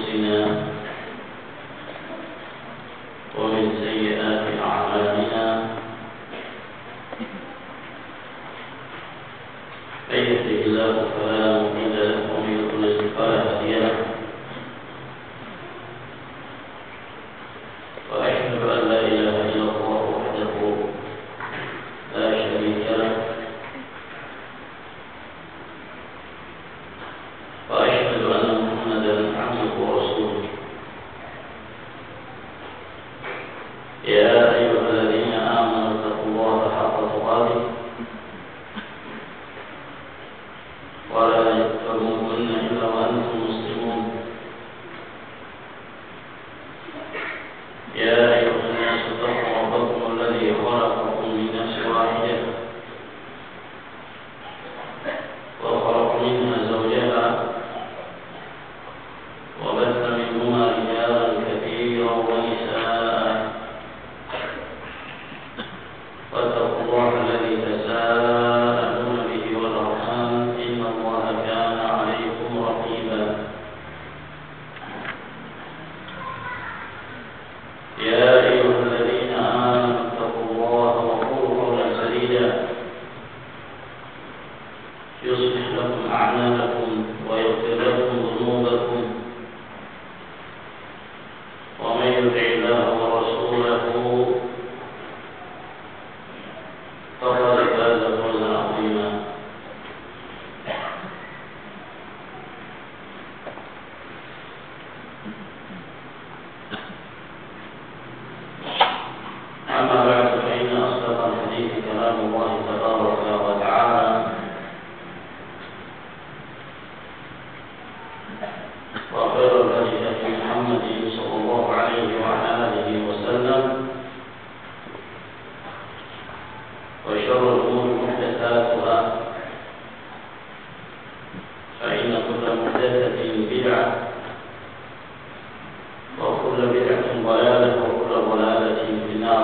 أنفسنا ومن سيئات أعمالنا من يهده الله فلا مضل له ومن يضلل فلا هادي له وأشهد أن لا إله إلا الله وحده لا شريك له وأشهد أن محمدا عبده ورسوله يا أيها الذين آمنوا اتقوا الله حق تقاته ولا تموتن إلا وأنتم مسلمون يا أيها الناس اتقوا ربكم الذي خلقكم من نفس واحدة وخلق منها زوجها وبث منهما رجالا كثيرا ونساء واتقوا الله الذي تساءلون به والأرحام إن الله كان عليكم رقيبا يا أيها الذين آمنوا اتقوا الله وقولوا قولا سديدا يصلح لكم أعمالكم ويغفر لكم ذنوبكم ومن يطع الله ورسوله فقد فاز فوزا عظيما أما بعد فإن أصدق الحديث كلام الله تبارك وتعالى وخير الهدي هدي محمد صلى الله عليه وعلى آله وسلم وشر الأمور محدثاتها فإن كل محدثة بدعة وكل بدعة ضلالة وكل ضلالة في النار.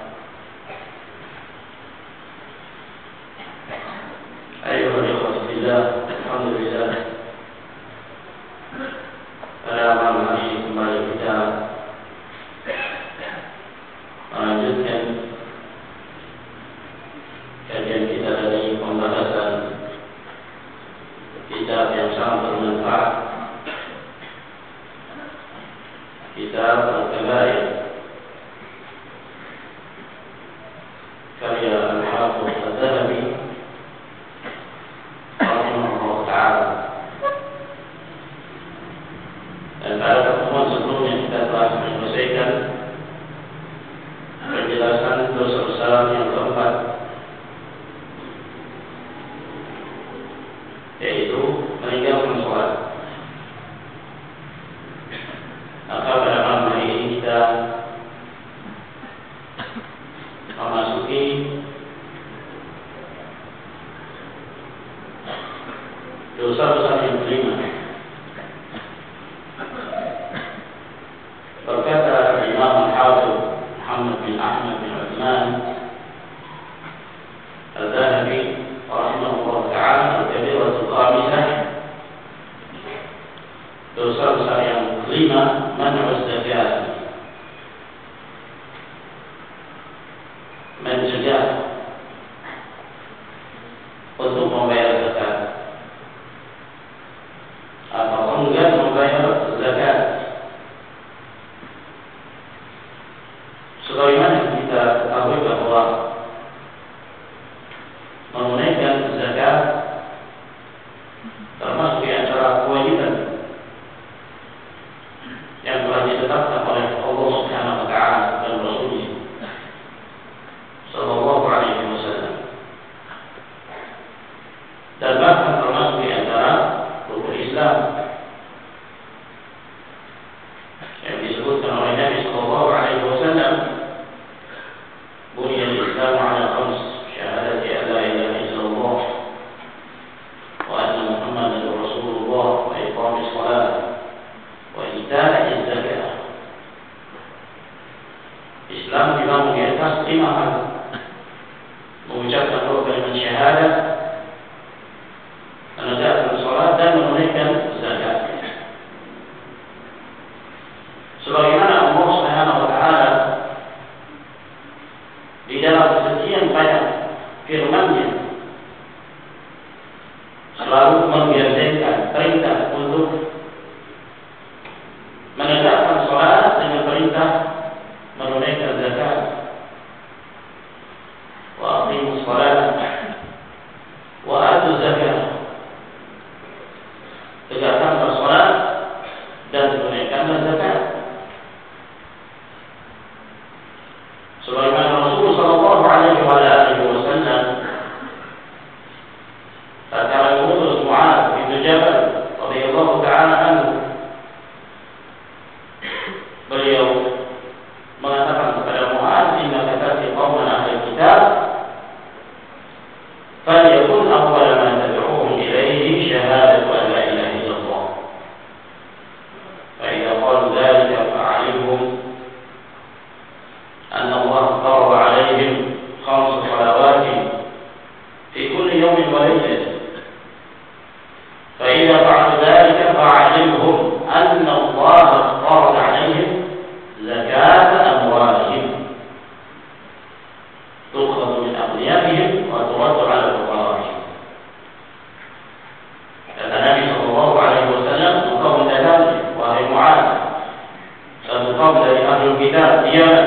أيها الإخوة في الله، الحمد لله pada malam hari ini kembali kita melanjutkan kajian kita dari pembahasan kitab yang sangat bermanfaat, kitab Al-Kabair karya Al-Hafidz Adz-Dzahabi rahimahullah ta'ala. Dan pada pertemuan sebelumnya kita telah menyelesaikan penjelasan dosa besar yang keempat, yaitu meninggalkan sholat. Maka pada malam hari ini kita memasuki dosa besar yang kelima. Berkata Imam Al-Hafidz Muhammad bin Ahmad bin Uthman Al-Dzahabi rahimahullah ta'ala, al-kabiratul khamisah, dosa besar yang kelima, man'uz zakat, mencegah untuk membayar zakat atau enggan membayar zakat. Sebagaimana kita ketahui bahwa menunaikan zakat termasuk di antara kewajiban yang telah ditetapkan oleh Allah Subhanahu wa taala dan Rasulnya sallallahu alaihi wasallam, dan bahkan termasuk di antara rukun Islam yang disebutkan oleh Nabi sallallahu alaihi wasallam, buniyal Islam ala khams, syahadati an la ilaha illallah wa anna Muhammadan rasulullah wa iqamis shalah wa ita'iz zakah tunaikanlah zakat. Sebagaimana Rasulullah sallallahu alaihi wasallam tatkala mengutus Mu'adz bin Jabal radhiyallahu ta'ala anhu, beliau mengatakan kepada Mu'adz, "Innaka ta'ti qauman ahli kitab, falyakun awwala ma tad'uuhum ilayhi shahadatu an la ilaha illallah. Fa idza qalu dhalika fa'alimhum anna Allah farada 'alayhim khams salawatin fi kulli yawmin wa laylatin. Fa idza fa'alu dhalika fa'alimhum anna Allah farada 'alayhim zakata amwalihim tukhadhu min aghniyahim wa turaddu 'ala fuqara'ihim." Kata Nabi sallallahu alaihi wasallam, "Engkau mendatangi wahai Mu'adz satu kaum dari ahli kitab Yaman,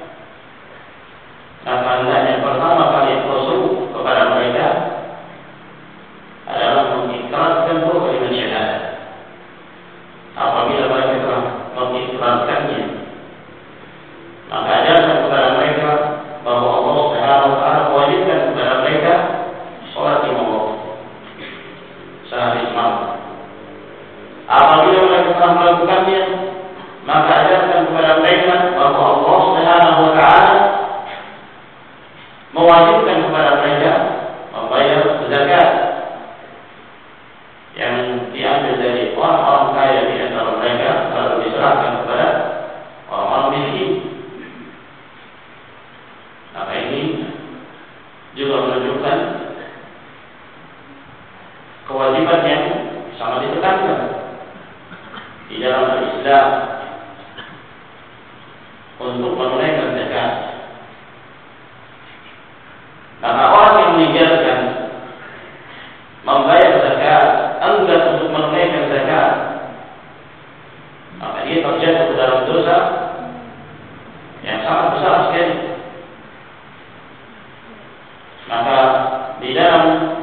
maka hendaknya pertama kali engkau seru kepada mereka adalah mengikrarkan dua kalimat syahadat. Apabila mereka telah mengikrarkannya, maka ajarkan kepada mereka bahwa Allah Subhanahu wa taala mewajibkan kepada mereka salat 5 waktu sehari semalam. Apabila mereka telah melakukannya, maka ajarkan kepada mereka bahwa Allah Subhanahu wa taala mewajibkan kepada mereka membayar zakat yang diambil dari orang-orang kaya di antara mereka lalu diserahkan kepada orang-orang miskin. Maka ini juga menunjukkan kewajiban yang sangat ditekankan di dalam Islam untuk menunaikan zakat. Maka orang yang meninggalkan membayar zakat, enggan untuk menunaikan zakat, maka dia terjatuh ke dalam dosa yang sangat besar sekali. Maka di dalam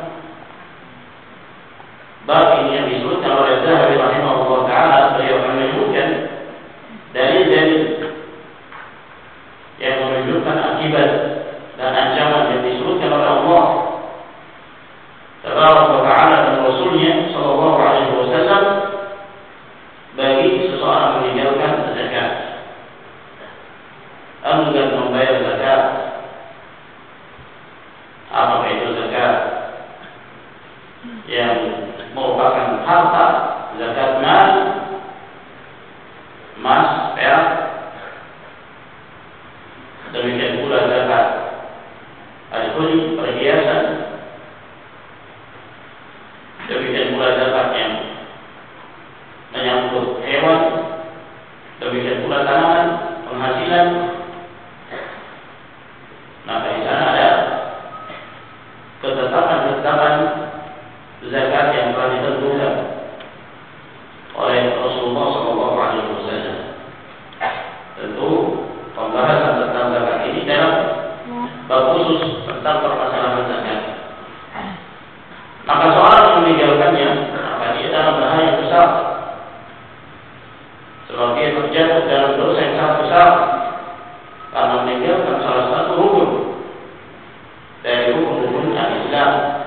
bab ini yang disebutkan oleh Zahabi rahimahullah ta'ala, beliau menyebutkan dalil-dalil yang menunjukkan akibat dan ancaman yang disebutkan oleh Allah Tabaraka wa ta'ala dan Rasulnya sallallahu alaihi wasallam bagi seseorang meninggalkan zakat, enggan membayar zakat. Apakah itu zakat yang merupakan harta, zakat mal, emas, perak, demikian pula zakat al-khuli, perhiasan, demikian pula zakat yang menyangkut hewan, demikian pula tanaman, penghasilan. Maka di sana ada ketetapan zakat yang telah ditentukan oleh Rasulullah SAW. Tentu pembahasan tentang zakat ini dalam bab khusus tentang permasalahan zakat. Maka seorang yang meninggalkannya, maka dia dalam bahaya besar, sebab dia terjatuh dalam dosa yang sangat besar karena meninggalkan salah satu rukun dari rukun-rukun Islam.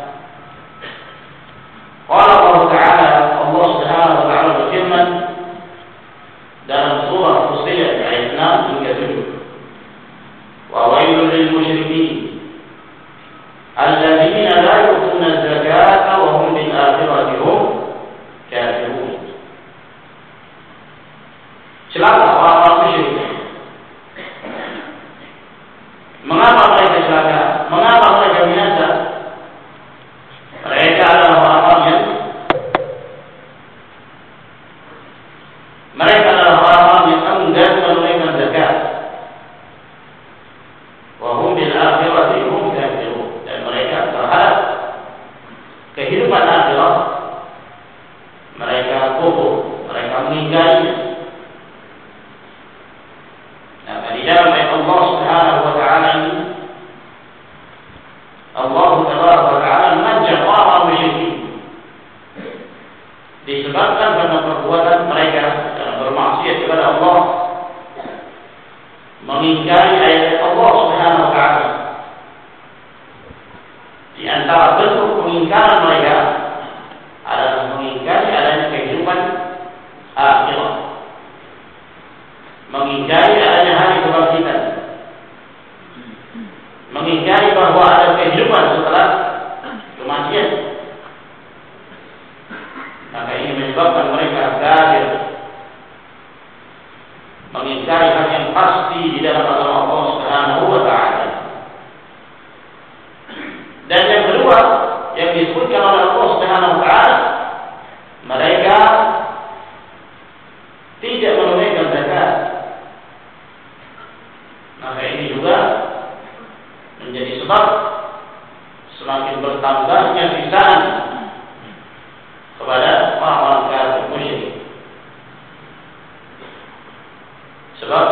Qala Allah Ta'ala, Allah Subhanahu wa ta'ala berfirman dalam surah Fussilat ayat 6 hingga 7, "Wa wailul lil musyrikin alladzina la yu'tuna az-zakata wa hum bil akhirati hum kafirun." Celaka orang-orang musyrik. Mengapa mereka celaka? Mengapa mereka binasa? Mereka adalah orang-orang yang enggan menunaikan zakat. Wa hum bil akhirati hum kafirun. Dan mereka terhadap kehidupan akhirat mereka kufur, mereka mengingkarinya. Nah, di dalam ayat Allah Subhanahu wa ta'ala ini, Allah Tabaraka wa ta'ala mengancam orang musyrikin disebabkan karena perbuatan mereka dalam bermaksiat mengingkari ayat Allah Subhanahu wa taala. Di antara bentuk pengingkaran mereka adalah mengingkari adanya kehidupan akhirat, mengingkari adanya hari kebangkitan, mengingkari bahwa ada kehidupan setelah kematian. Maka ini menyebabkan mereka kafir, mengingkari hal yang pasti di dalam agama Allah Subhanahu wa taala. Dan yang kedua yang disebutkan oleh Allah Subhanahu wa taala, mereka tidak menunaikan zakat. Maka ini juga menjadi sebab semakin bertambahnya siksaan kepada orang-orang kafir musyrik. Sebab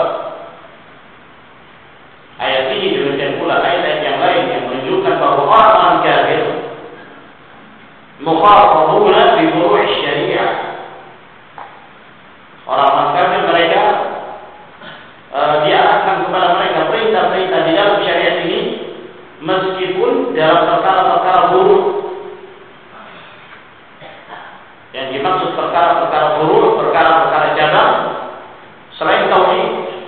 ayat ini demikian pula ayat-ayat yang lain yang menunjukkan bahwa orang-orang kafir mukhatabuna bi furu' syariah. Orang-orang kafir mereka diarahkan kepada mereka perintah-perintah di dalam syariat ini meskipun dalam perkara-perkara buruk. Yang dimaksud perkara-perkara buruk, perkara-perkara cabang selain tauhid,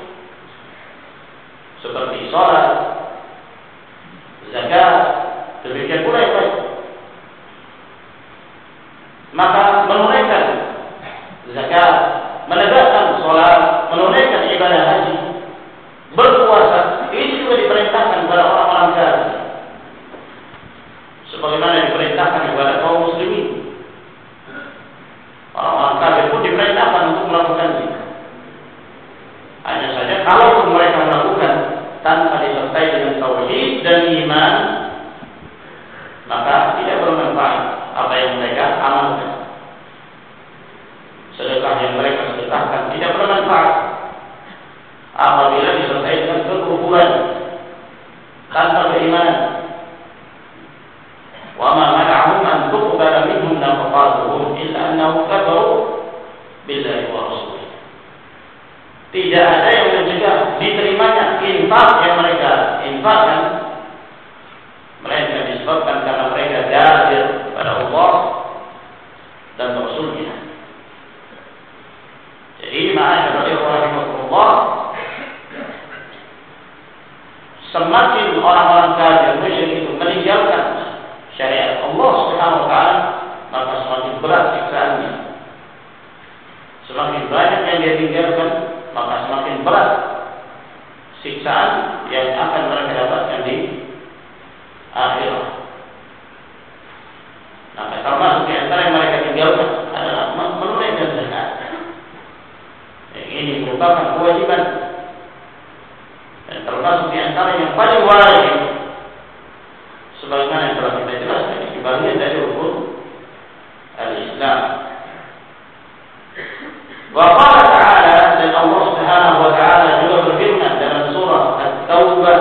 seperti salat, zakat, demikian pula yang lain. Maka menunaikan zakat, menegakkan salat, menunaikan ibadah haji, berpuasa, ini juga diperintahkan kepada orang-orang kafir, sebagaimana diperintahkan kepada kaum muslimin. Orang-orang kafir pun diperintahkan untuk melakukannya. Hanya saja kalau mereka melakukan tanpa disertai dengan tauhid dan iman, maka tidak bermanfaat apa yang mereka amalkan. Sedekah yang mereka sedekahkan tidak bermanfaat apabila disertai dengan kekufuran tanpa keimanan. Wa ma mana'ahum an tuqbala minhum nafaqatuhum illa annahum kafaru billahi wa rasulih. Tidak ada yang mencegah diterimanya infak yang mereka infakkan, melainkan disebabkan karena mereka kafir kepada Allah dan Rasulnya. Jadi ma'asyarul ikhwah rahimakumullah, semakin orang-orang kafir musyrik itu meninggalkan syariat Allah Subhanahu wa taala, maka semakin berat siksaannya. Semakin banyak yang dia tinggalkan, maka semakin berat siksaan yang akan mereka dapatkan di akhirat. Maka termasuk di antara yang mereka tinggalkan adalah menunaikan zakat. Ini merupakan kewajiban dan termasuk di antara yang paling wajib, sebagaimana yang telah kita jelaskan di bagian dari rukun al-Islam. Wa qala ta'ala, dan Allah Subhanahu wa taala juga berfirman dalam surah At-Taubah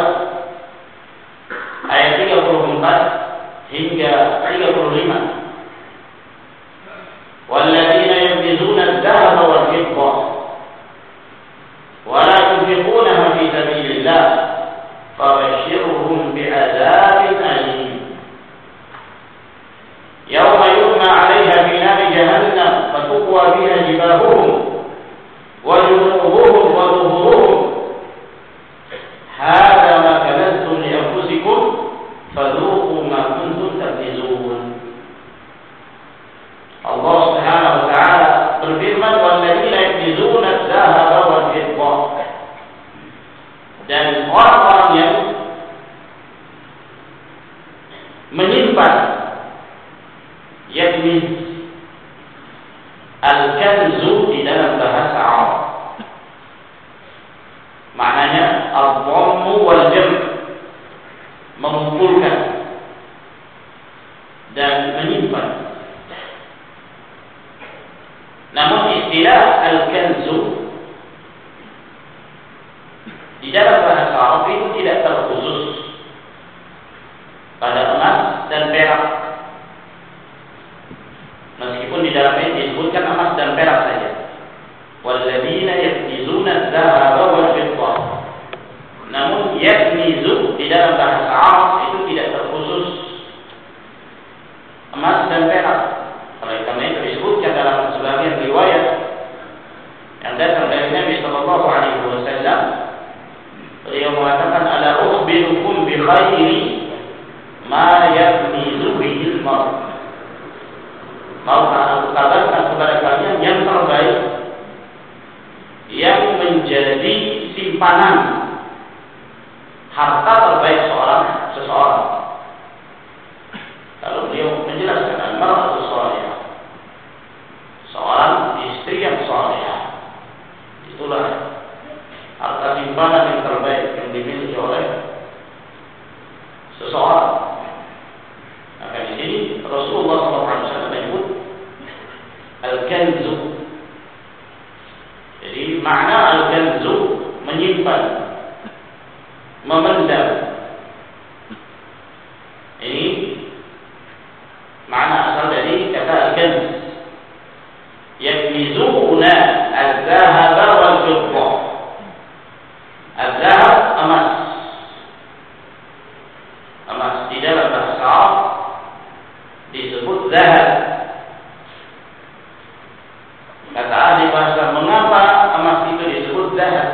ayat 34 hingga 35. Walladzina yabghizuna adh-dhahaba wal-fiddah wa la yunfiqunaha fi sabilillah fabashshirhum bi'adzabin alim. Yawma yuhma 'alayha fi nari jahannam fatukwa biha jibahuhum wa junubuhum wa zuhuruhum hadza ma kanaztum li anfusikum fadhuqu ma kuntum taknizun. Allah Subhanahu wa taala berfirman, walladzina yaknizu di dalam bahasa Arab itu tidak terkhusus emas dan perak. Oleh karena itu disebutkan dalam sebagian riwayat yang datang dari Nabi sallallahu alaihi wasallam, beliau mengatakan, ala ukhbirukum bi khairi ma yaknizu bihi al-mar. Maukah aku kabarkan kepada kalian yang terbaik yang menjadi simpanan harta terbaik seseorang. Kalau beliau menjelaskan al-mar'atu salihah, seorang istri yang salihah, itulah harta simpanan yang terbaik yang dimiliki oleh seseorang. Maka di sini Rasulullah SAW menyebut al-kanzu. Jadi makna al-kanzu menyimpan, memendam. Ini makna asal dari kata al-kanz. Yaknizuna al-zahab wal-fiddah. Al-zahab emas. Emas di dalam bahasa Arab disebut zahab. Kata ahli bahasa, mengapa emas itu disebut zahab?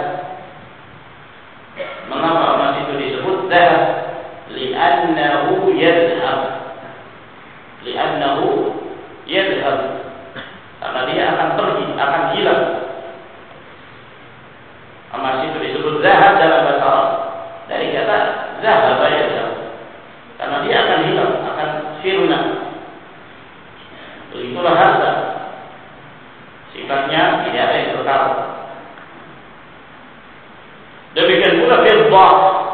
Mengapa emas itu disebut zahab? Li'annahu yadhhab. Li'annahu yadhhab. Karena dia akan pergi, akan hilang. Emas itu disebut zahab dalam bahasa Arab dari kata zahab yadhhab. Karena dia akan hilang, akan sirna. Itulah harta. Sifatnya tidak ada yang kekal. Demikian pula fiddah.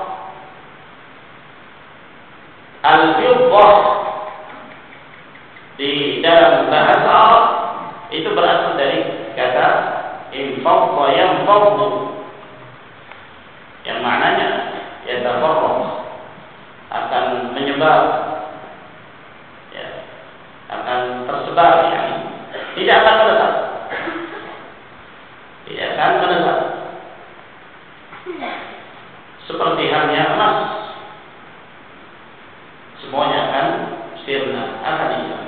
Al-fiddah di dalam bahasa Arab itu berasal dari kata infadda yanfaddu, yang maknanya yatafarraq, akan menyebar, ya, akan tersebar, yang tidak akan menetap, tidak akan menetap. Seperti halnya emas, semuanya akan sirna, akan hilang.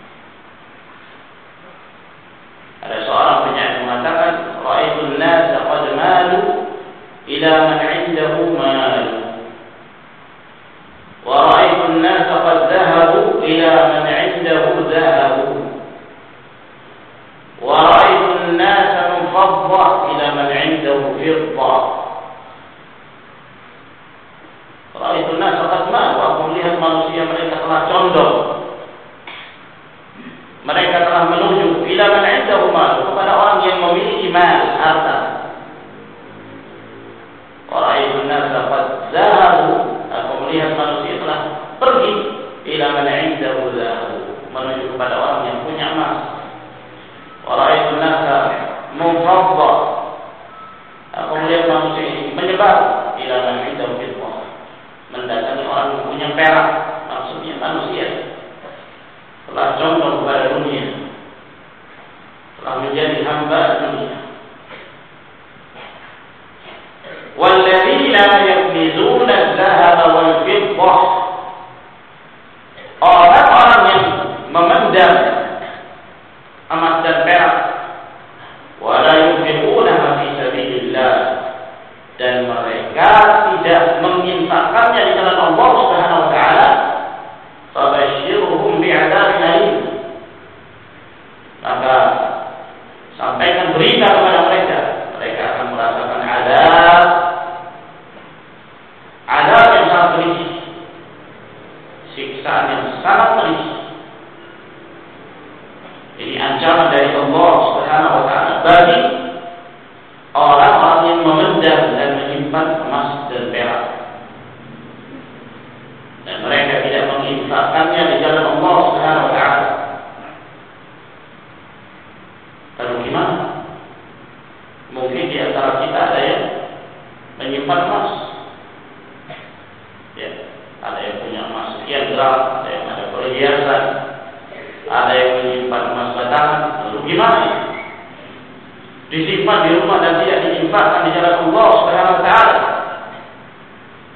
Ada seorang penyair mengatakan, ra'aitun nasa qad malu ila man 'indahu malu, wa ra'aitun nasa qad dhahabu ila man 'indahu dhahabu, wa ra'aitun nasa munfadda ila man 'indahu fidda. Ra'aitun nasa qad malu, aku melihat manusia mereka telah condong, mereka telah menuju ila man 'indahu mal, kepada orang yang memiliki mal, harta. Wa ra'aitun nasa qad dhahabu, aku melihat manusia telah pergi ila man 'indahu dhahabu, menuju kepada orang yang punya emas. Wa ra'aitun nasa munfadda, aku melihat manusia ini menyebar ila man 'indahu fiddah, mendatangi orang yang punya perak. Maksudnya manusia telah condong kepada dunia, telah menjadi hamba dunia. Walladzina yaknizuna adh-dhahaba wal-fiddah, orang-orang yang memendam emas dan perak, wa la yunfiqunaha fi sabilillah, dan mereka tidak menginfakkannya di jalan Allah Subhanahu wa taala, fabashshirhum bi'adzabin alim, maka sampaikan berita kepada mereka, mereka akan merasakan azab yang sangat pedih, siksaan yang sangat pedih. Ini ancaman dari Allah Subhanahu wa taala bagi orang-orang yang memendam dan menyimpan emas dan perak, dan mereka tidak menginfakkannya di jalan Allah Subhanahu wa taala. Lalu gimana? Mungkin di antara kita ada yang menyimpan emas, ya, ada yang punya emas sekian gram, ada yang ada perhiasan, ada yang menyimpan emas batangan. Lalu gimana? Disimpan di rumah dan tidak diinfakkan di jalan Allah Subhanahu wa taala.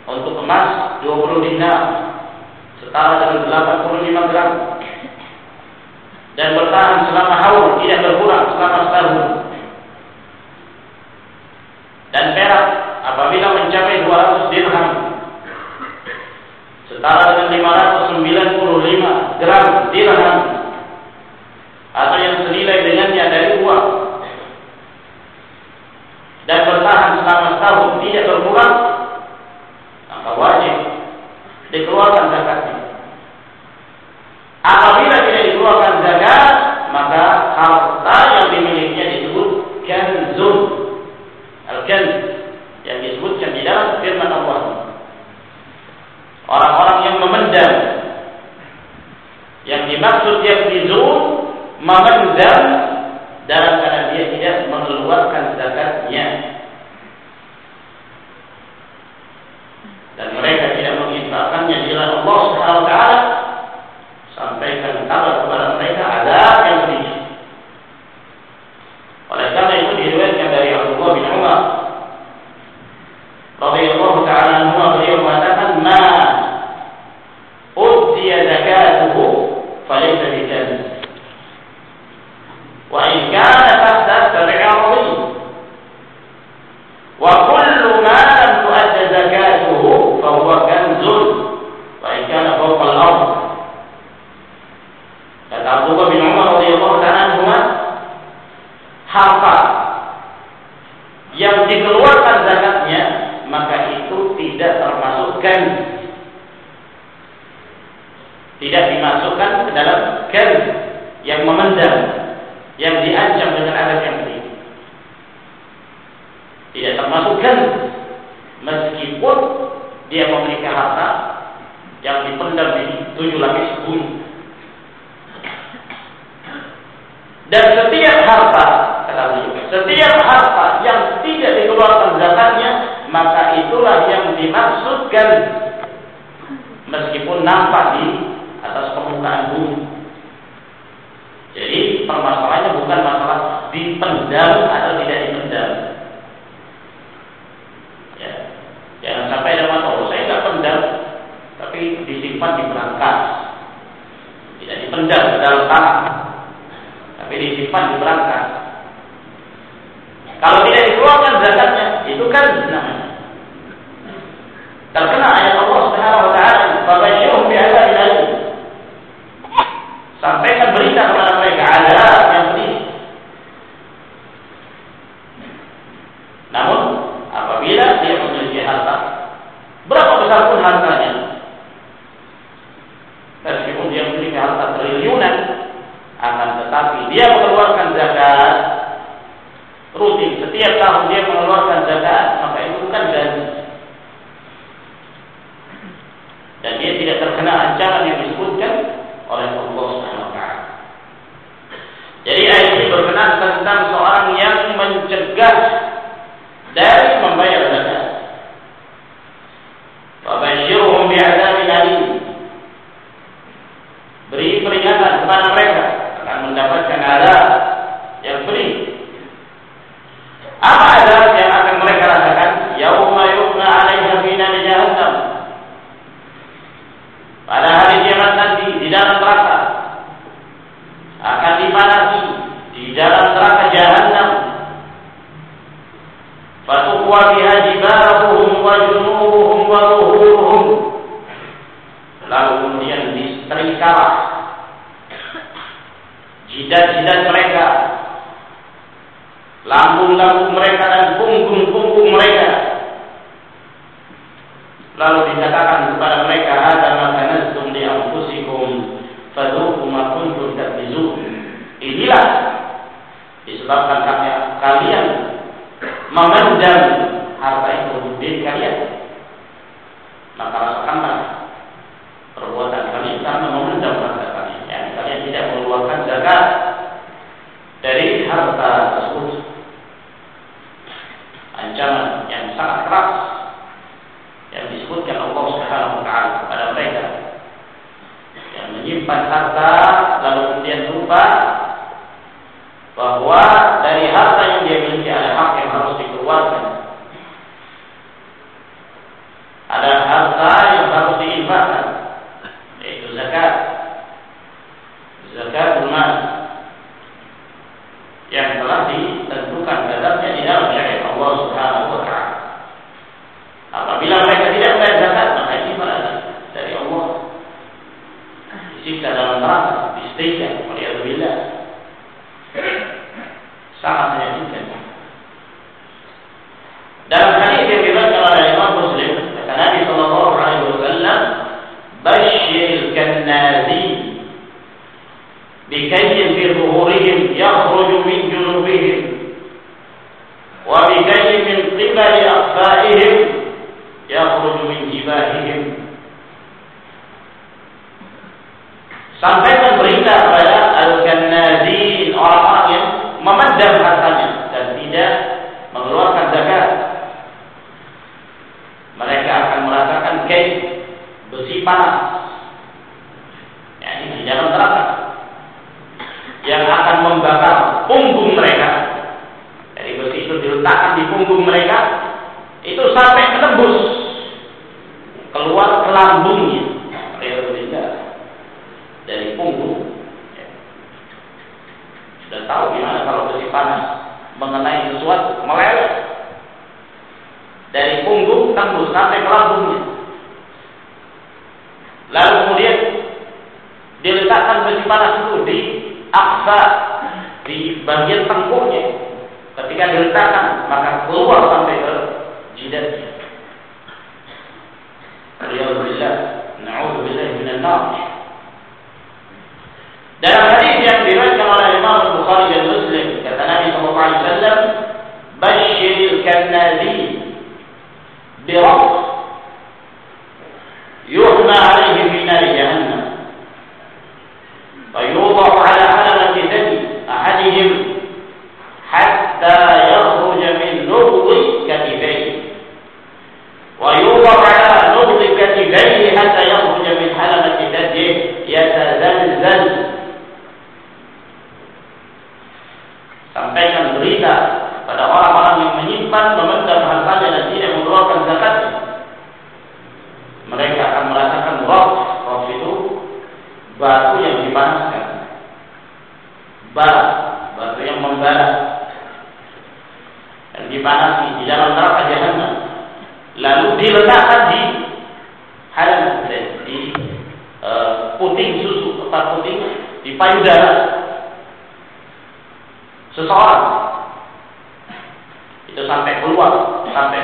untuk emas 20 dinar setara dengan 85 gram dan bertahan selama haul, tidak berkurang selama setahun. Dan perak apabila mencapai 200 dirham setara dengan 595 gram dirham atau yang senilai dengannya dari uang dan bertahan selama setahun, tidak berkurang, maka wajib dikeluarkan zakatnya. Apabila tidak dikeluarkan zakat, maka harta yang dimilikinya disebut kanzun. Al-kanz yang disebutkan di dalam firman Allah. Orang-orang yang memendam, yang dimaksud yaknizun, memendam dalam keadaan dia tidak mengeluarkan zakatnya, dan mereka tidak menginfakkannya di jalan Allah Subhanahu wa taala, sampaikan kabar kepada mereka azab yang pedih. Oleh karena itu diriwayatkan dari Abdullah bin Umar radhiyallahu taala anhu, beliau mengatakan, "Ma uddiya zakatuhu falaysa bikanz. Wa in kana tahta sab'i wa kullu ma lam tu'adda zakatuhu fa huwa kanzun wa in kana fawqa al-ardh." Kata Abdullah bin Umar radhiyallahu ta'ala anhu, harta yang dikeluarkan zakatnya maka itu tidak termasuk kanz, tidak dimasukkan ke dalam kanz yang memendam, yang diancam dengan azab yang pedih. Tidak termasuk kanz meskipun dia memiliki harta yang dipendam di 7 lapis bumi. Dan setiap harta, kata beliau, setiap harta yang tidak dikeluarkan zakatnya, maka itulah yang dimaksudkan meskipun nampak di atas permukaan bumi. Jadi permasalahannya bukan masalah dipendam atau tidak dipendam. Ya, jangan sampai ada masalah, saya nggak pendam, tapi disimpan di berangkas, tidak dipendam ke dalam tanah, tapi disimpan di berangkas. Kalau tidak dikeluarkan zakatnya, itu kan namanya terkena ayat Allah Subhanahu wa taala, "Fabasyirhum bi'adzabin alim." Sampaikan berita kepada mereka azab yang pedih. Namun apabila dia memiliki harta, berapa besar pun hartanya, meskipun dia memiliki harta triliunan, akan tetapi dia mengeluarkan zakat rutin, setiap tahun dia mengeluarkan zakat, maka itu bukan gaji, dan dia tidak terkena ancaman yang disebutkan oleh Allah Subhanahu wa taala. Jadi ayat ini berkenaan tentang seorang yang mencegah dari membayar zakat. Fabasyirhum bi'adzabin alim. Beri peringatan kepada mereka akan mendapatkan azab yang pedih. Apa azab yang akan mereka rasakan? Yauma yuqna 'alaiha fi nar jahannam. Pada hari kiamat nanti di dalam neraka akan dipanasi di dalam neraka jahannam. Fatuqwa biha jibahuhum wa junubuhum wa zuhuruhum. Lalu kemudian diserikalah jidat-jidat mereka, lambung-lambung mereka dan punggung-punggung mereka. Lalu dikatakan kepada mereka, "Hadza ma kanaztum li anfusikum fadhuqu ma kuntum taknizun." Inilah disebabkan kalian memendam harta itu untuk diri kalian, maka rasakanlah perbuatan kalian karena memendam harta kalian. Yani kalian tidak mengeluarkan zakat dari harta tersebut. Ancaman yang sangat keras yang disebutkan Allah Subhanahu wa taala kepada mereka yang menyimpan harta lalu kemudian lupa bahwa dari harta yang dia miliki ada hak yang harus dikeluarkan. Ada mereka akan merasakan besi panas, yakni di dalam neraka, yang akan membakar punggung mereka. Dari besi itu diletakkan di punggung mereka, itu sampai menembus keluar ke lambungnya, dari punggung. Sudah tahu gimana kalau besi panas mengenai sesuatu, meleleh dari punggung tembus sampai ke lambungnya. Lalu kemudian diletakkan besi panas itu di aksa, di bagian tengkuknya. Ketika diletakkan, maka keluar sampai ke jidatnya. Alhamdulillah, na'udzubillah minan nar. Dalam hadis yang diriwayatkan oleh Imam Bukhari dan Muslim, kata Nabi sallallahu alaihi wasallam, "Basyiril kannazin bi rabb yuhma 'alaihi fi nar jahannam wa yudha'u 'ala 'alamati thani ahadihim hatta yakhruja min nubdi katifayhi wa yudha'u 'ala nubdi katifayhi hatta yakhruja min 'alamati thani yatazalzal." Sampaikan berita pada orang-orang yang menyimpan, memendam hartanya dan tidak mengeluarkan zakatnya. Mereka akan merasakan roh itu batu yang dipanaskan, batu yang membara, dan dipanasi di dalam neraka jahannam. Lalu diletakkan di halam, di puting susu, tempat puting, di payudara seseorang, itu sampai keluar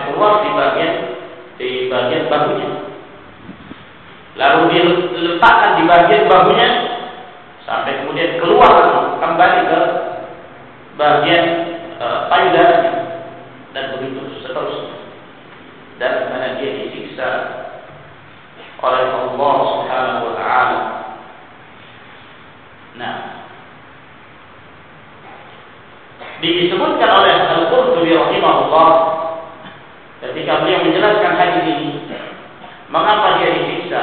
di bagian bahunya. Lalu diletakkan di bagian bahunya sampai kemudian keluar kembali ke bagian payudaranya, dan begitu seterusnya. Dan mana dia disiksa oleh Allah Subhanahu wa taala. Nah, disebutkan oleh Al-Qurtubi rahimahullah ketika beliau menjelaskan hadis ini, mengapa dia disiksa.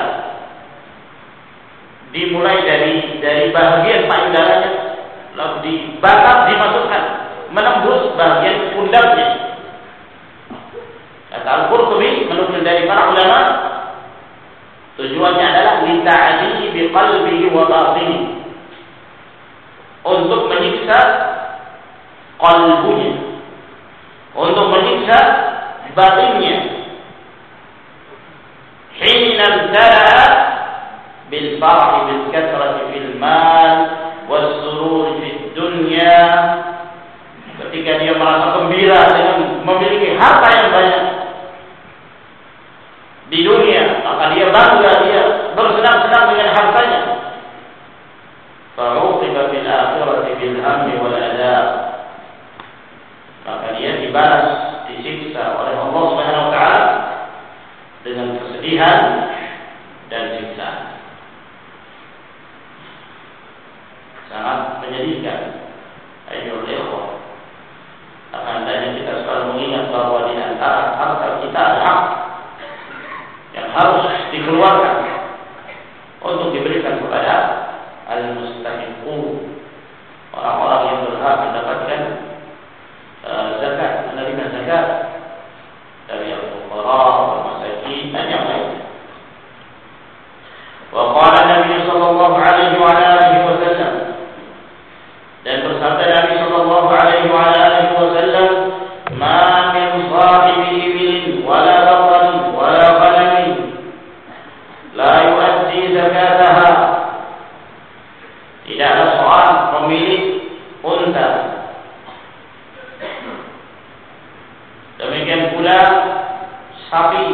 Dimulai dari bagian payudaranya, lalu dibakar, dimasukkan, menembus bagian pundaknya. Kata Al-Qurtubi menukil dari para ulama, tujuannya adalah lita'adihi biqalbihi wa batinihi, untuk menyiksa qalbunya, untuk menyiksa batinnya. Hina ibtala'a bil farah bil kathrati fil mal was surur fid dunya, ketika dia merasa gembira dengan memiliki harta yang banyak di dunia, maka dia bangga, dia bersenang-senang dengan hartanya. Fa'uqiba bil akhirati bil hammi wal adab, maka dia dibalas, disiksa oleh Allah Subhanahu wa taala dengan kesedihan dan siksaan. Sangat menyedihkan. Ayyuhal ikhwah, hendaknya kita selalu mengingat bahwa di antara harta kita ada hak yang harus dikeluarkan untuk diberikan kepada al-mustahiqun, orang-orang yang berhak mendapatkan zakat, menerima zakat dari al-fuqara, al-masakin, dan yang lainnya. Wa qala Nabi sallallahu alaihi wa alihi wasallam, dan bersabda Nabi sallallahu alaihi wa alihi wasallam, ma min sahibi ibilin wala baqarin wala ghanamin la yuaddi zakataha, tidak ada seorang pemilik unta, demikian pula sapi,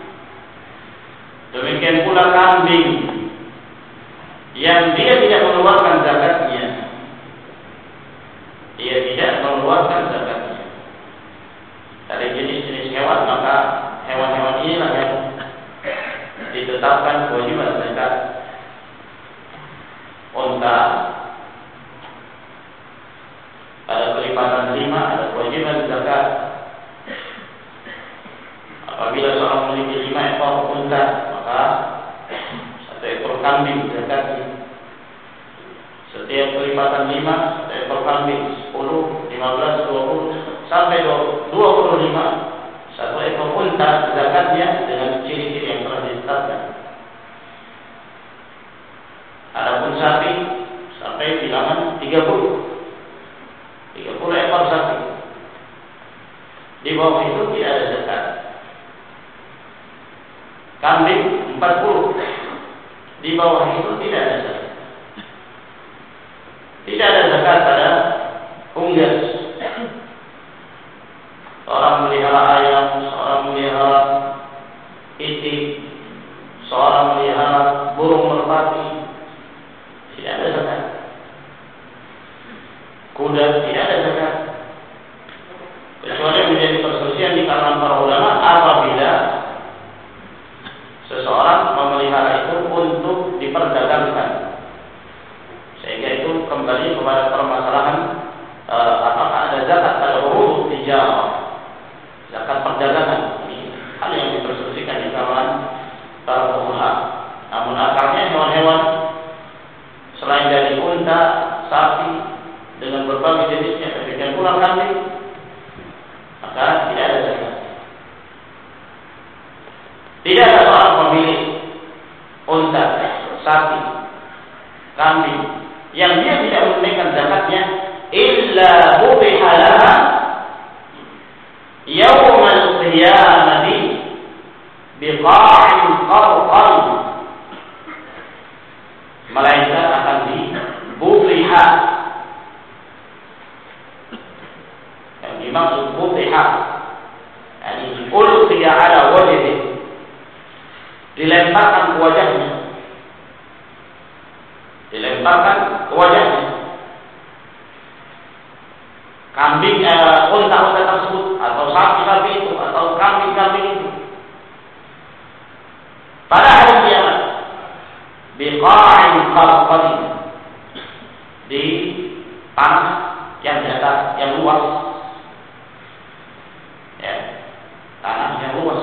demikian pula kambing, yang dia tidak mengeluarkan zakatnya. Dia tidak mengeluarkan zakatnya dari jenis-jenis hewan, maka hewan-hewan inilah yang ditetapkan kewajiban zakat. Unta pada kelipatan 5 ada kewajiban zakat. Apabila seorang memiliki unta, maka 1 ekor kambing zakatnya. Setiap kelipatan 5, 1 ekor kambing 10, 15, 20 sampai 25, 1 ekor unta zakatnya dengan ciri-ciri yang telah ditetapkan. Adapun sapi sampai bilangan 30 ekor sapi. Di bawah itu tidak ada zakat. Kambing 40, di bawah itu tidak ada zakat. Tidak ada zakat pada unggas. Seorang melihara ayam, seorang melihara itik, seorang melihara burung merpati, tidak ada zakat. Kuda tidak ada zakat. Kecuali menjadi perselisihan di kalangan para ulama apabila seseorang memelihara itu untuk diperdagangkan, sehingga itu kembali kepada permasalahan apakah ada zakat pada urut tijarah, zakat perdagangan. Ini hal yang diperselisihkan di kalangan para ulama. Namun akarnya hewan-hewan selain dari unta, sapi dengan berbagai jenisnya, demikian pula kambing, maka tidak ada zakat. Tidak ada seorang pemilik unta, sapi, kambing yang dia tidak menunaikan zakatnya illa bubiha laha yaumal qiyamati biqa'in qarqan, melainkan akan dibubiha. Yang dimaksud bubiha yani ulqiya ala wajhihi, dilemparkan ke wajahnya, dilemparkan ke wajahnya. Kambing, unta-unta tersebut atau sapi-sapi itu atau kambing-kambing itu pada hari kiamat biqa'in qarqan, di tanah yang datar, yang luas, ya, tanah yang luas.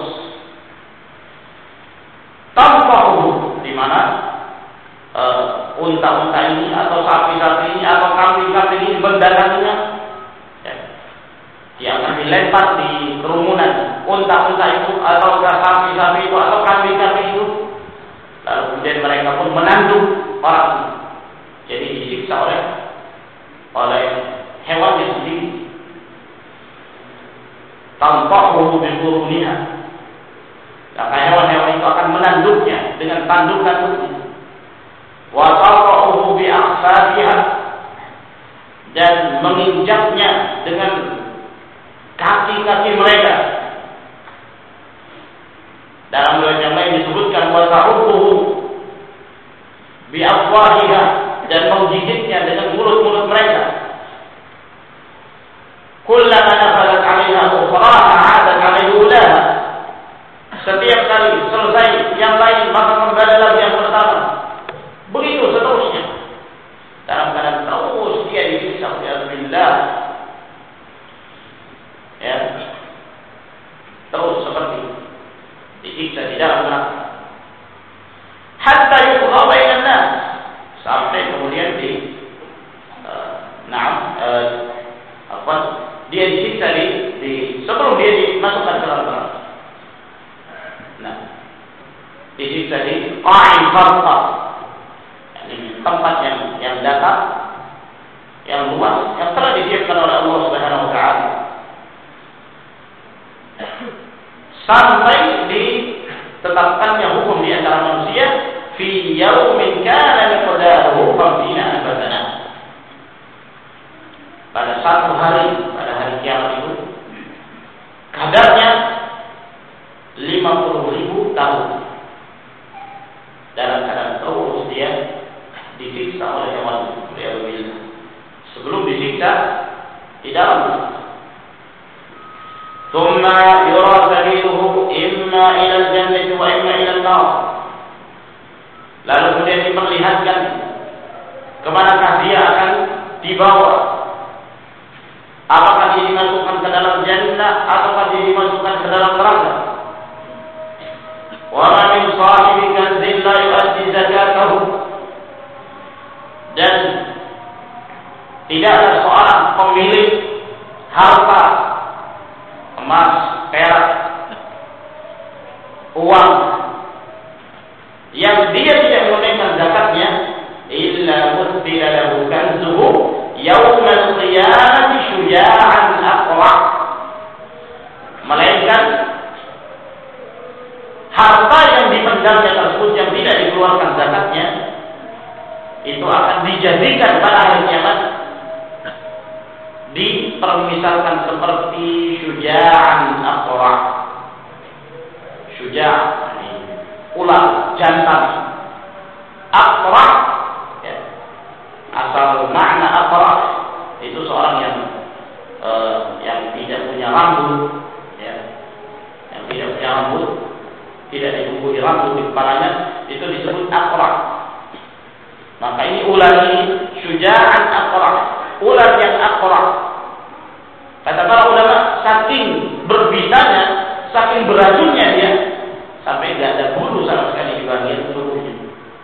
Tanpahu, di mana unta-unta ini atau sapi-sapi ini atau kambing-kambing ini berdatangannya, ya, dia akan dilempar di kerumunan unta-unta itu atau sapi-sapi itu atau kambing-kambing itu, lalu kemudian mereka pun menandung orang, jadi disiksa oleh hewannya sendiri. Tanpahu biquruniha, maka hewan-hewan itu akan menanduknya dengan tanduk-tanduknya. Wa tarqahu bi aqsabiha, dan menginjaknya dengan kaki-kaki mereka. Dalam riwayat yang lain disebutkan wa ta'ubuhu bi afwahiha, dan menggigitnya dengan mulut-mulut mereka. Kullama nafalat 'alaiha ukhraha 'adat 'alaihi ulaha, setiap kali selesai yang lain maka kembali lagi yang pertama. Begitu seterusnya. Dalam keadaan terus dia disiksa oleh Allah. Ya. Terus seperti disiksa di dalam neraka. Hatta yuqda bainan nas, sampai kemudian dia disiksa sebelum dia dimasukkan ke dalam neraka. Nah, disiksa di qa'in qarqan, tempat yang datar, yang luas, yang telah disiapkan oleh Allah Subhanahu wa taala, sampai ditetapkannya hukum di antara manusia fi yaumin kana miqdaruhu 50 alf sanah, pada satu hari, pada hari kiamat itu kadarnya 50.000 tahun. Dalam keadaan terus dia disiksa oleh hewan. Sebelum disiksa di dalam, thumma yura sabiluhu imma ila al-jannati wa imma ila an-nar, lalu kemudian diperlihatkan kemanakah dia akan dibawa, apakah dia dimasukkan ke dalam jannah ataukah dia dimasukkan ke dalam neraka. wa ma min sahibi kanzin la yu'addi zakatahu, dan tidak ada seorang pemilik harta emas, perak, uang yang dia tidak menunaikan zakatnya, illa mutbila lahu kanzuhu yaumal qiyamati syuja'an aqra, melainkan harta yang dipendamnya tersebut yang tidak dikeluarkan zakatnya itu akan dijadikan pada hari kiamat, dipermisalkan seperti syuja'an aqra. Syuja' ular jantan. Aqra, ya, asal makna aqra itu seorang yang tidak punya rambut, ya, yang tidak punya rambut, tidak ditumbuhi rambut di kepalanya, itu disebut aqra. Maka ini ular ini syuja'an aqra, ular yang aqra. Kata para ulama, saking berbisanya, saking beracunnya dia, sampai tidak ada bulu sama sekali di bagian tubuhnya.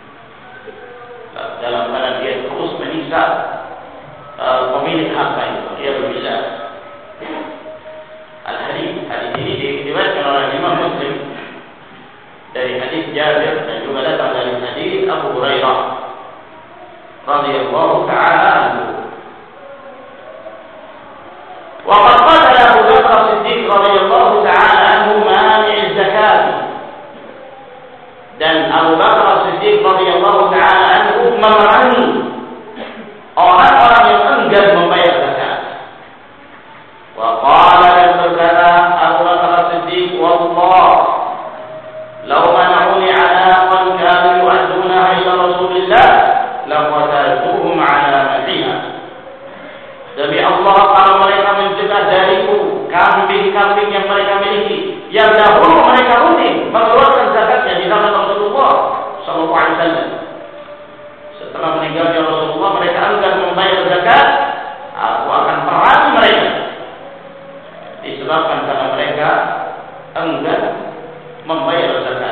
Dalam keadaan dia terus menyiksa pemilik harta itu, dia berbisa. Al-hadis ini diriwayatkan oleh Imam Muslim dari hadis Jabir dan juga datang dari hadis Abu Hurairah radhiyallahu ta'ala anhu. Wa qad qala Abu Bakar As-Siddiq radhiyallahu ta'ala anhu mani'iz zakat. Dan Abu Bakar As-Siddiq radhiyallahu ta'ala anhu memerangi orang-orang yang enggan membayar zakat. Wa qala, dan berkata Abu Bakar As-Siddiq, wallah law mana'uni 'alaqan kanu yu'addunaha ila Rasulillah laqataltuhum 'ala ma'iha. Demi Allah, kalau mereka mencegah dariku kambing-kambing yang mereka miliki, yang dahulu mereka rutin mengeluarkan zakatnya di zaman Rasulullah sallallahu alaihi wasallam, setelah meninggalnya Rasulullah mereka enggan membayar zakat, aku akan perangi mereka disebabkan karena mereka enggan membayar zakat.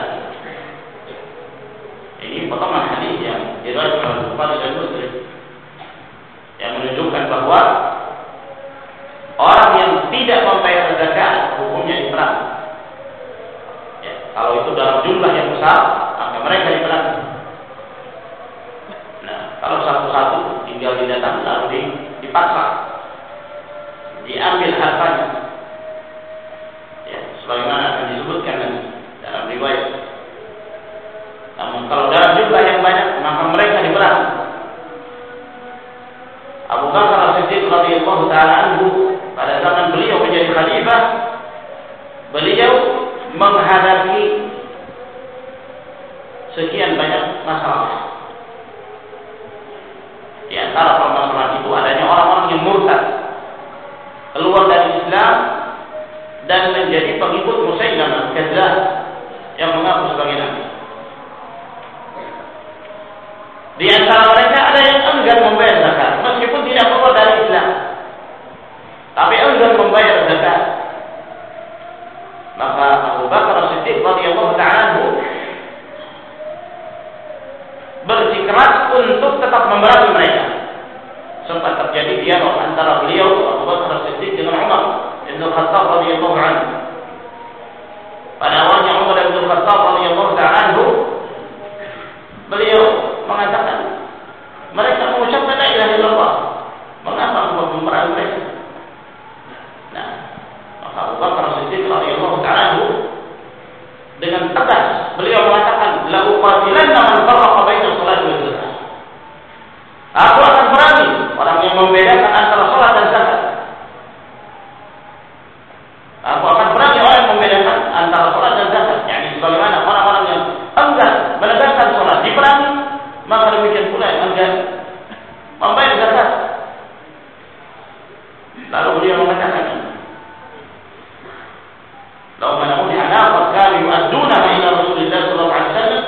Ini potongan hadis yang diriwayatkan oleh Bukhari dan Muslim yang menunjukkan bahwa orang yang tidak membayar zakat hukumnya diperangi. Ya, kalau itu dalam jumlah yang besar, maka mereka diperangi. Nah, kalau satu-satu tinggal didatang lalu dipaksa, diambil hartanya, ya, sebagaimana akan disebutkan nanti dalam riwayat. Namun kalau dalam jumlah yang banyak, maka mereka diperangi. Abu Bakar As-Siddiq radhiyallahu ta'ala anhu, pada zaman beliau menjadi khalifah, beliau menghadapi sekian banyak masalah. Di antara permasalahan itu adanya orang-orang yang murtad, keluar dari Islam dan menjadi pengikut Musailamah Kadzdzab yang mengaku sebagai nabi. Di antara mereka ada yang enggan membayar zakat, meskipun tidak keluar dari Islam, tapi enggan membayar zakat. Maka Abu Bakar As-Siddiq radhiyallahu ta'ala anhu bersikeras untuk tetap memerangi mereka. Sempat terjadi dialog antara beliau Abu Bakar As-Siddiq dengan Umar bin Khattab radhiyallahu anhu. Pada awalnya Umar bin Khattab radhiyallahu ta'ala anhu, beliau mengatakan, mereka mengucapkan la ilaha illallah, mengapa engkau memerangi mereka? Nah, maka Abu Bakar As-Siddiq radhiyallahu ta'ala anhu dengan tegas beliau mengatakan, la uqatilanna man farraqa baina shalat wa zakat. Aku akan perangi orang yang membedakan antara salat dan zakat. Aku akan perangi orang yang membedakan antara salat dan zakat. Yani sebagaimana orang-orang yang enggan menegakkan salat diperangi, maka demikian pula yang enggan membayar zakat. Lalu beliau mengatakan, "Lau mana'uni 'alaqan kanu yu'addunaha ila Rasulillah sallallahu alaihi wasallam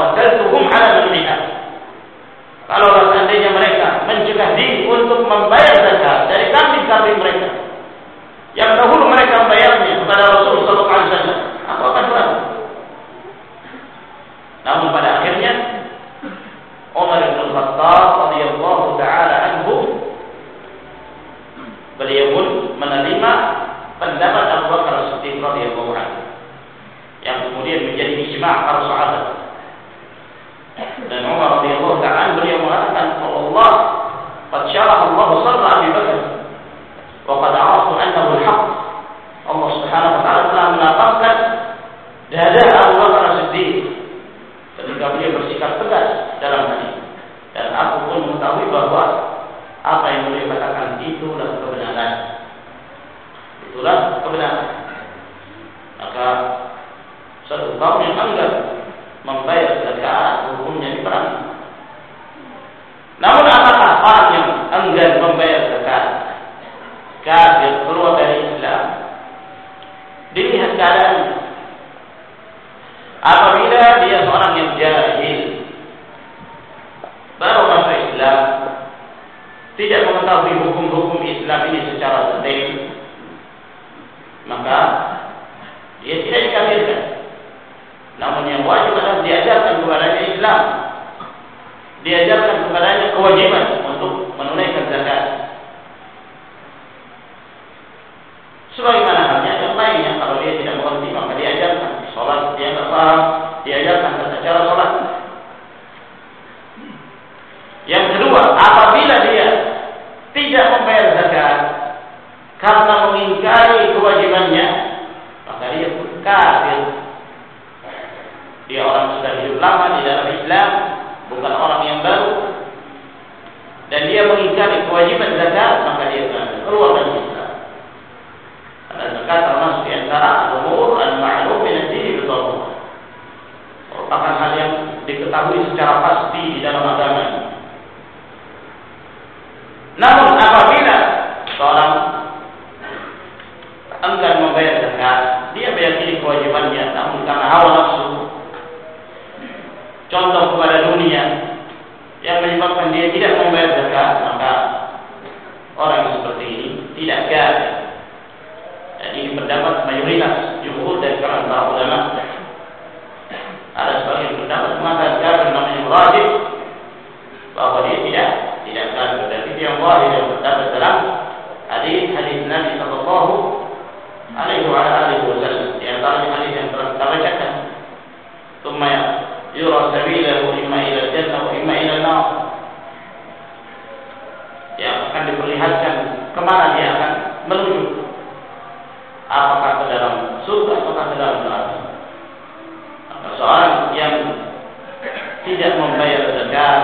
laqataltuhum 'ala al-mihah." Kalau seandainya mereka mencegah diri untuk membayar terjadi ijma' para sahabat. Dan Umar radhiyallahu ta'ala beliau mengatakan, Allah qad syaraha Allah sadra Abi Bakar wa qad arafu annahu al-haq. Allah Subhanahu wa ta'ala telah melapangkan dada Abu Bakar Siddiq ketika beliau bersikap tegas dalam hal ini. Dan aku pun mengetahui bahwa apa yang beliau katakan itulah kebenaran. Itulah kebenaran. Maka satu kaum yang enggan membayar zakat hukumnya diperangi. Namun apakah orang yang enggan membayar zakat kafir, keluar dari Islam? Dilihat keadaannya. Apabila dia seorang yang jahil, baru masuk Islam, tidak mengetahui hukum-hukum Islam ini secara detail, maka dia tidak dikafirkan. Namun yang wajib adalah diajarkan kepadanya Islam, diajarkan kepadanya kewajiban untuk menunaikan zakat. Sebagaimana halnya yang lainnya, kalau dia tidak mengerti maka diajarkan. Sholat dia tidak paham, diajarkan tata cara sholat. Yang kedua, apabila dia tidak membayar zakat karena mengingkari kewajibannya, maka dia kafir. Dia orang sudah hidup lama di dalam Islam, bukan orang yang baru, dan dia mengingkari kewajiban zakat, maka dia keluar dari Islam. Karena zakat termasuk di antara umur al-ma'lum min ad-din bil-darurah. Merupakan hal yang diketahui secara pasti di dalam agama ini. Namun apabila seorang enggan membayar zakat, dia meyakini kewajibannya, namun karena hawa nafsu, contoh kepada dunia yang menyebabkan dia tidak membayar zakat, maka orang yang seperti ini tidak kafir. Dan ini pendapat mayoritas jumhur dari kalangan para ulama. Ada sebagian pendapat mengatakan kafir namanya rajih, bahwa dia tidak kafir. Dan itu yang wahid yang terdapat dalam hadis Nabi sallallahu alaihi wasallam. Di antaranya hadis yang telah kita bacakan, "Tsumma yura sabilahu imma ila al-jannah wa imma ila an-nar." Yang akan diperlihatkan kemana dia akan menuju, apakah ke dalam surga atau ke dalam neraka. Maka seorang yang tidak membayar zakat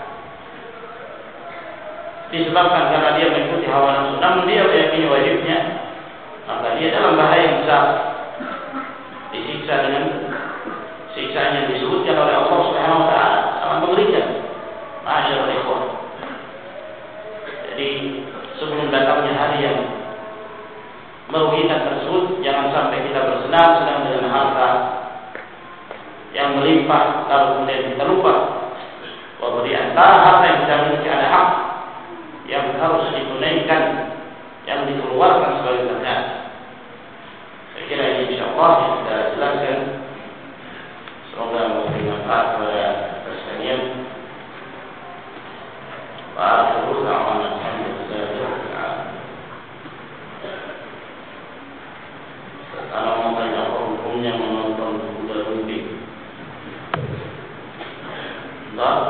disebabkan karena dia mengikuti hawa nafsu, namun dia meyakini wajibnya, maka dia dalam bahaya yang besar, disiksa dengan siksaan yang disebutkan oleh Allah Subhanahu wa ta'ala, sangat mengerikan. Masyaallah ikhwan. Jadi sebelum datangnya hari yang merugikan tersebut, jangan sampai kita bersenang-senang dengan harta yang melimpah lalu kemudian kita lupa bahwa di antara harta yang kita miliki ada hak yang harus ditunaikan, yang dikeluarkan sebagai zakat. Saya kira ini insyaallah yang kita jelaskan. Semoga memberi manfaat kepada sekalian. Wa akhiru da'wana alhamdulillahi rabbil alamin. Kalau mau tanya apa hukumnya menonton kuda lumping? Enggak.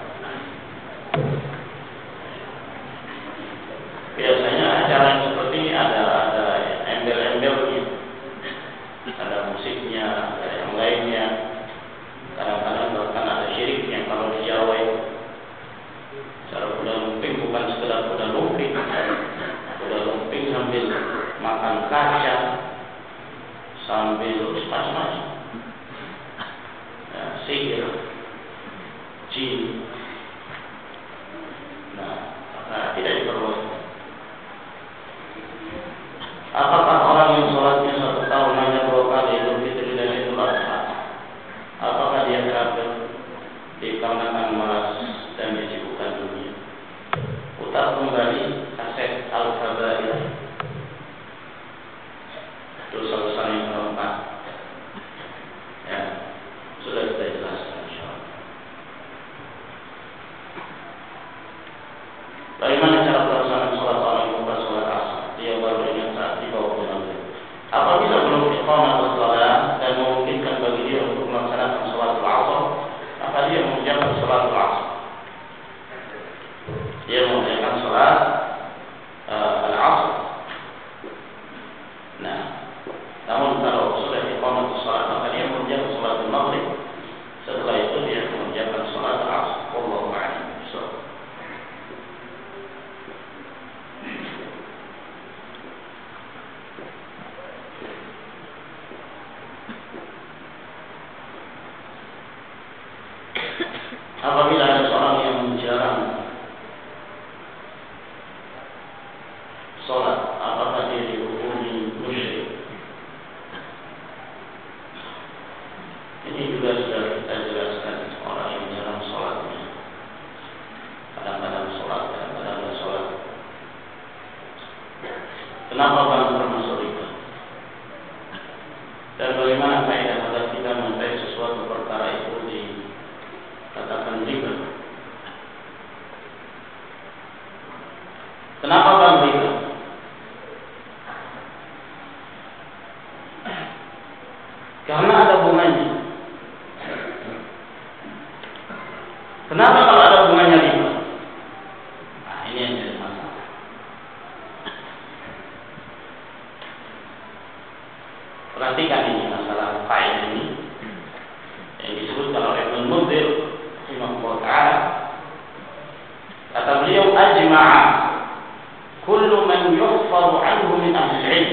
Biasanya acara yang seperti ini ada embel-embelnya, ada musiknya, ada yang lainnya. Kadang-kadang bahkan ada syiriknya kalau di Jawa itu. Cara kuda lumping bukan sekedar kuda lumping. Kuda lumping sambil makan kaca, sambil macam-macam, sihir, jin. Nah, tidak diperbolehkan. Apakah orang yang sholatnya 1 tahun hanya 2 kali Idul Fitri dan Idul Adha, apakah dia kafir dikarenakan malas dan disibukkan dunia? Putar kembali kaset Al-Kabair, dosa besar yang keempat. Ya, sudah kita jelaskan insyaallah. maghrib. Setelah itu dia mengerjakan sholat asar. Wallahu a'lam. Apabila ada seorang yang jarang sholat, apakah dia dihukumi musyrik? Ini juga sudah kita jelaskan. Orang yang jarang sholatnya, kadang-kadang sholat, kadang-kadang tidak sholat. Kenapa orang termasuk riba? Dan bagaimana faedah pada kita mengetahui sesuatu perkara itu dikatakan riba? Kenapa bang riba? Karena ada bunganya. Kenapa kalau ada bunganya riba? Nah, ini yang jadi masalah. Perhatikan ini masalah faedah ini yang disebutkan oleh Ibnu Munzir rahimahullah ta'ala. Kata beliau, ajma'a kullu man yuhfaru anhu min ahli ilm.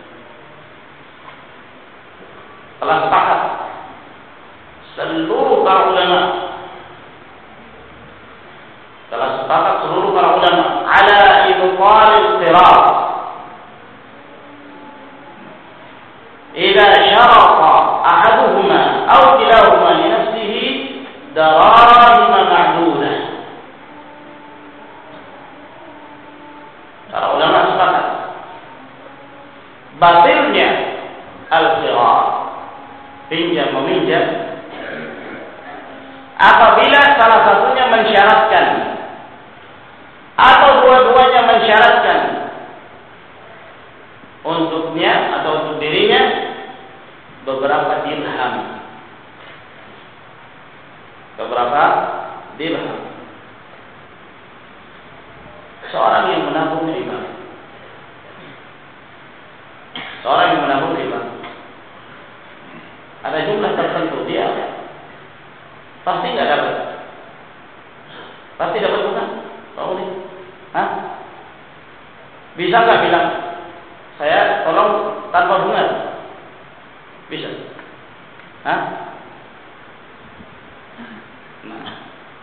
Telah sepakat seluruh para ulama, ala ibtal al-qirat idza syarata ahaduhuma aw kilahuma li nafsihi darahim ma'dudah. Para ulama sepakat batilnya al-qirat, pinjam meminjam, apabila salah satunya mensyaratkan atau dua-duanya mensyaratkan untuknya atau untuk dirinya beberapa dirham. Seorang yang menabung riba, ada jumlah tertentu, dia pasti nggak dapat. Pasti dapat bukan? Tahu nih? Hah? Bisa nggak bilang saya tolong tanpa bunga? Bisa? Hah? Nah,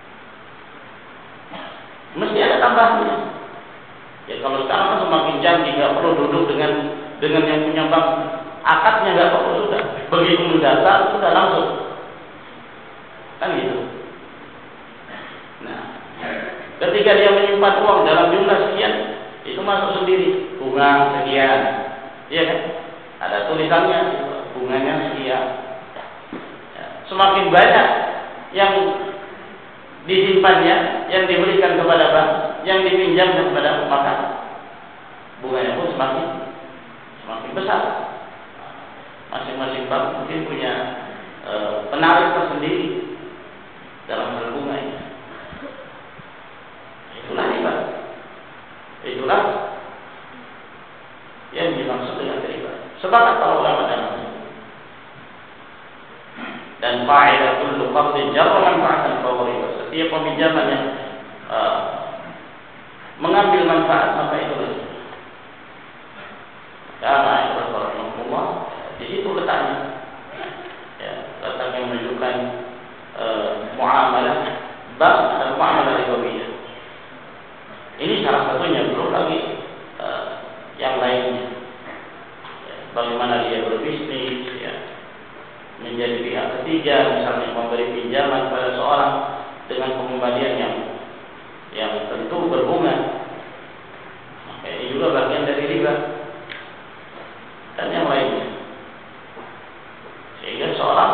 mesti ada tambahannya. Ya kalau sekarang kan semakin canggih, nggak perlu duduk dengan yang punya bank, akadnya nggak perlu, sudah begitu datang sudah langsung, kan gitu. Nah, ketika dia menyimpan uang dalam jumlah sekian, itu masuk sendiri bunga sekian, iya kan? Ada tulisannya bunganya sekian. Ya, semakin banyak yang disimpannya, yang diberikan kepada bank, yang dipinjamkan kepada maka bunganya pun semakin besar. Masing-masing bank mungkin punya penarik tersendiri dalam hal bunga ini. Itulah riba. Itulah yang dimaksud dengan riba. Sepakat para ulama dalam ini. Dan faedah kullu qardin jarra manfaatan fa riba. Setiap peminjaman yang mengambil manfaat maka itu riba. Karena itu rahimahullah, di situ letaknya. Ya, letak yang menunjukkan muamalah bank dan muamalah ribawiyah. Ini salah satunya, belum lagi yang lainnya. Ya, bagaimana dia berbisnis, ya, menjadi pihak ketiga, misalnya memberi pinjaman pada seorang dengan pengembalian yang tentu berbunga. Maka ini juga bagian dari riba dan yang lainnya. Sehingga seorang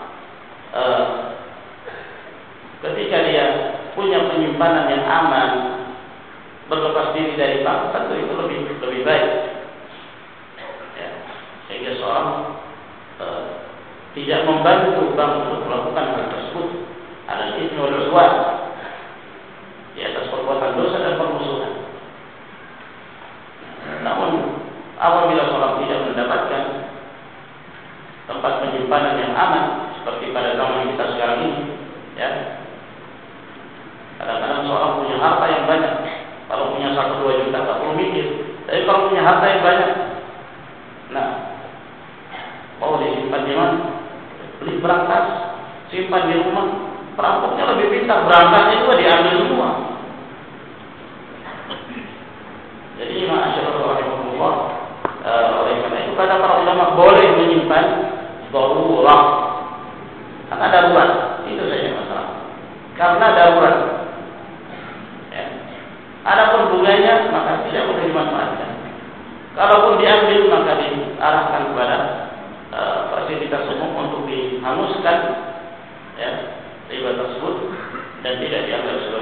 ketika dia punya penyimpanan yang aman, berlepas diri dari bank, tentu itu lebih baik. Ya, sehingga seorang tidak membantu bank untuk melakukan hal tersebut. Ada ismi wal udwan, di atas perbuatan dosa dan permusuhan. Namun apabila seorang tidak mendapatkan tempat penyimpanan yang aman seperti pada zaman kita sekarang ini, ya. Kadang-kadang seorang punya harta yang banyak. Kalau punya 1-2 juta tak perlu mikir. Tapi kalau punya harta yang banyak, nah, mau disimpan di mana? Beli berangkas, simpan di rumah. Perampoknya lebih pintar, berangkasnya juga diambil semua. Jadi ma'asyarul rahimahullah, oleh karena itu kata para ulama boleh menyimpan darurat. Karena darurat, itu saja masalah. Karena darurat. Ya. Adapun bunganya maka tidak boleh dimanfaatkan. Kalaupun diambil maka diarahkan kepada fasilitas umum untuk dihanguskan, ya, riba tersebut, dan tidak diambil